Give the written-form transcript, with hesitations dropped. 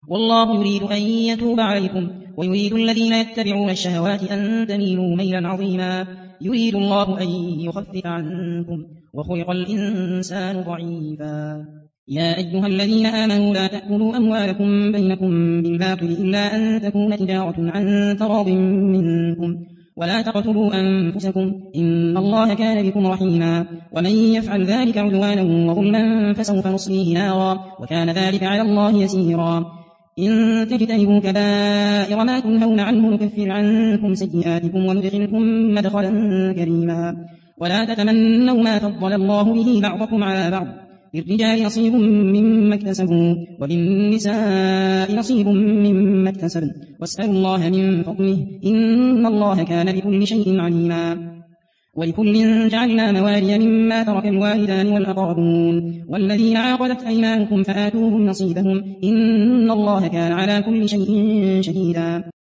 والله يريد أن يتوب عليكم ويريد الذين يتبعون الشهوات أن تميلوا ميلا عظيما يريد الله أن يخفف عنكم وخلق الإنسان ضعيفا يا أيها الذين آمنوا لا تأكلوا أموالكم بينكم بالباطل إلا أن تكون تجارة عن تراض منكم ولا تقتلوا أنفسكم إن الله كان بكم رحيما ومن يفعل ذلك عدوانا وظلما فسوف نصليه نارا وكان ذلك على الله يسيرا إن تجتنبوا كبائر ما تنهون عنه نكفر عنكم سيئاتكم وندخلكم مدخلا كريما ولا تتمنوا ما فضل الله به بعضكم على بعض للرجال نصيب مما اكتسبوا وللنساء نصيب مما اكتسبن واسألوا الله من فضله إن الله كان بكل شيء عليما ولكل جعلنا موالي مما ترك الوالدان والأقربون والذين عقدت أيمانكم فآتوهم نصيبهم إن الله كان على كل شيء شهيدا